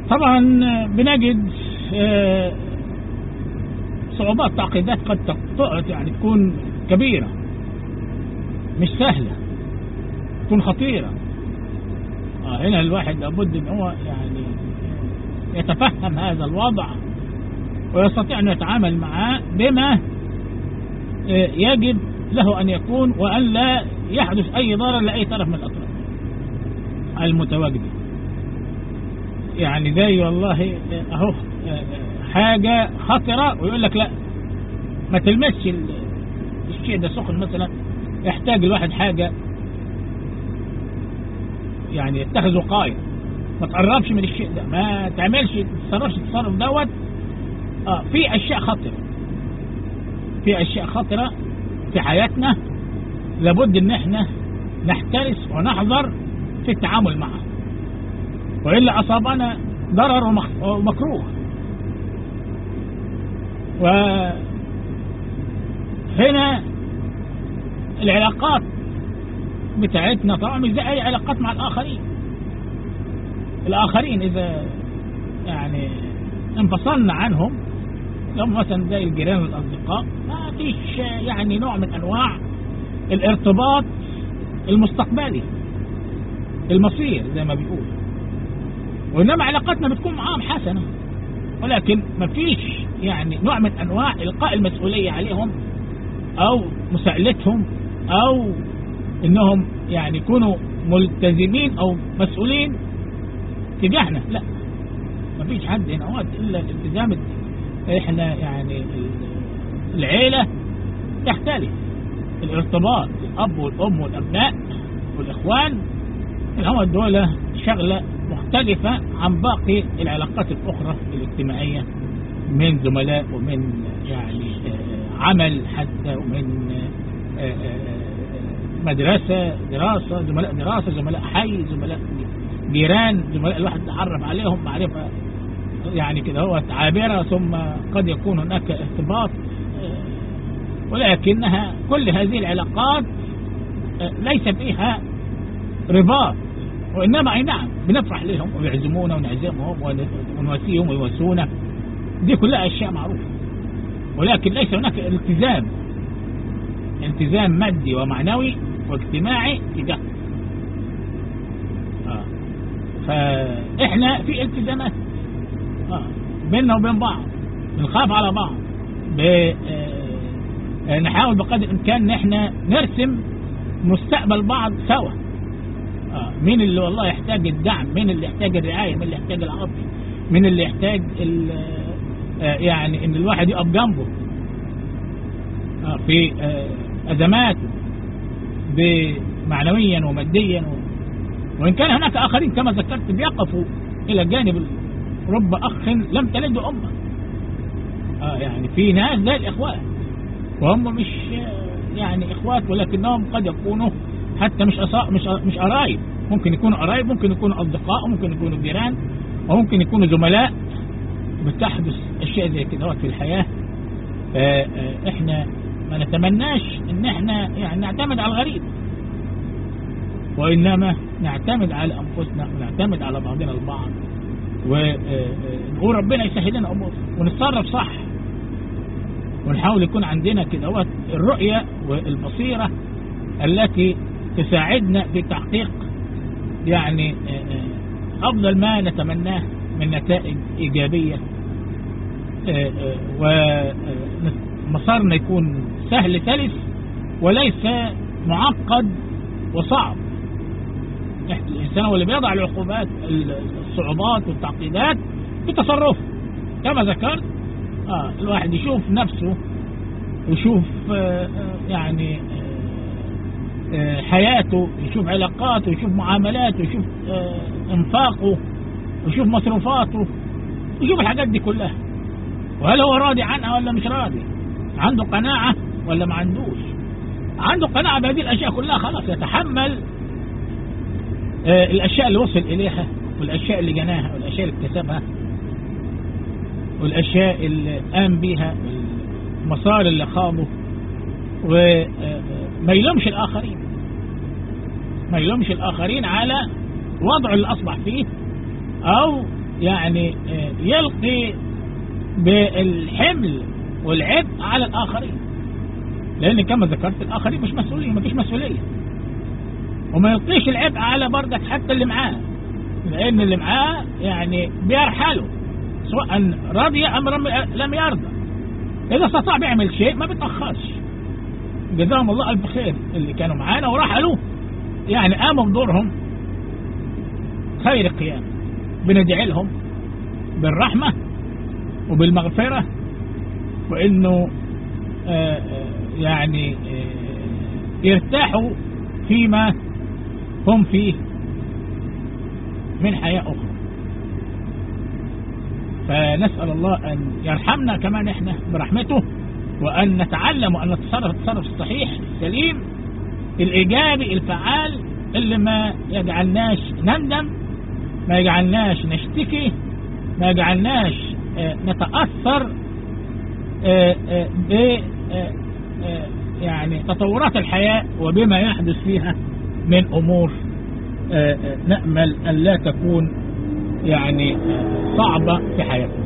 طبعا بنجد صعوبات تعقيدات قد يعني تكون كبيرة، مش سهلة، تكون خطيرة. هنا الواحد لابد ان هو يعني يتفهم هذا الوضع ويستطيع ان يتعامل معه بما يجب له ان يكون، وان لا يحدث اي ضرر لاي طرف من الاطراف المتواجدة. يعني زي والله اهو حاجة خطرة ويقول لك لا ما تلمسش الشيء ده سخن مثلا، يحتاج الواحد حاجة يعني يتخذ وقاية، ما تقربش من الشيء ده، ما تعملش تصرفش التصرف دوت. في اشياء خطرة، في اشياء خطرة في حياتنا لابد ان احنا نحترس ونحذر في التعامل معها، وإلا أصابنا ضرر ومكروه. وهنا العلاقات بتاعتنا طبعا مش زي أي علاقات مع الآخرين إذا يعني انفصلنا عنهم، لو مثلا زي الجيران والأصدقاء ما فيش يعني نوع من أنواع الارتباط المستقبلي المصير زي ما بيقول، وإنما علاقاتنا بتكون معاهم حسنة، ولكن ما فيش يعني نوع من أنواع إلقاء المسؤولية عليهم أو مساءلتهم أو إنهم يعني يكونوا ملتزمين أو مسؤولين تجاهنا. لا، ما فيش حد هنا إلا الالتزام. إحنا يعني العيلة تختلف، الارتباط الأب والأم والأبناء والإخوان هم دول شغلة مختلفة عن باقي العلاقات الأخرى الاجتماعية من زملاء ومن يعني عمل حتى، ومن مدرسة دراسة، زملاء دراسة، زملاء حي، زملاء جيران، زملاء الواحد تعرف عليهم معرفة يعني كده هو عابرة، ثم قد يكون هناك ارتباط، ولكنها كل هذه العلاقات ليس فيها رباط، وإنما أي نعم بنفرح لهم ويعزمونا ونعزمهم ونواسيهم ويواسونا، دي كلها أشياء معروفة، ولكن ليس هناك التزام مادي ومعنوي واجتماعي تجاه. فإحنا في التزامات بيننا وبين بعض، بنخاف على بعض، نحاول بقدر الإمكان ان احنا نرسم مستقبل بعض سوا. مين اللي والله يحتاج الدعم، مين اللي يحتاج الرعاية، مين اللي يحتاج العطف، مين اللي يحتاج يعني ان الواحد يقف جنبه في أزماته معنويا وماديا، وإن كان هناك آخرين كما ذكرت بيقفوا إلى جانب رب أخ لم تلده أمه. يعني في ناس زي الإخوات وهم مش يعني إخوات، ولكنهم قد يكونوا حتى مش قرايب، ممكن يكونوا قرايب، ممكن يكونوا أصدقاء، ممكن يكونوا جيران، وممكن يكونوا زملاء. بتحدث أشياء زي كده في الحياة. إحنا ما نتمناش إن إحنا يعني نعتمد على الغريب، وإنما نعتمد على أنفسنا ونعتمد على بعضنا البعض، ونقول ربنا يسهل لنا أمور ونتصرف صح، ونحاول يكون عندنا كده الرؤية والبصيرة التي تساعدنا في تحقيق يعني أفضل ما نتمناه من نتائج إيجابية، ومسارنا يكون سهل سلس وليس معقد وصعب. الإنسان هو اللي بيضع العقوبات الصعوبات والتعقيدات بتصرفه كما ذكرت. الواحد يشوف نفسه ويشوف يعني حياته، يشوف علاقاته، يشوف معاملاته، يشوف انفاقه، ويشوف مصروفاته، يشوف الحاجات دي كلها، وهل هو راضي عنها ولا مش راضي، عنده قناعة ولا ما عندوش. عنده قناعة بهذه الأشياء كلها خلاص يتحمل الأشياء اللي وصل إليها، والأشياء اللي جناها، والأشياء اللي اكتسبها، والأشياء اللي قام بها، المسار اللي خاضه، وما يلومش الآخرين، ما يلومش الآخرين على وضعه اللي أصبح فيه، أو يعني يلقي بالحمل والعبء على الآخرين، لأن كما ذكرت الآخرين مش مسؤولية، ما فيش مسؤولية، وما يلقيش العبء على بردك حتى اللي معاه، لأن اللي معاه يعني بيرحله سواء رضي أم لم يرضى. إذا استطاع بيعمل شيء ما بيتأخرش. جزاهم الله ألف خير اللي كانوا معانا ورحلوا، يعني قاموا بدورهم خير قيام. بندعي لهم بالرحمة وبالمغفرة، وإنه يعني يرتاحوا فيما هم فيه من حياة أخرى. فنسأل الله أن يرحمنا كمان إحنا برحمته، وأن نتعلم وأن نتصرف التصرف الصحيح السليم الإيجابي الفعال اللي ما يجعلناش نندم، ما يجعلناش نشتكي، ما يجعلناش نتأثر ب يعني تطورات الحياة وبما يحدث فيها من أمور نأمل أن لا تكون يعني صعبة في حياتنا.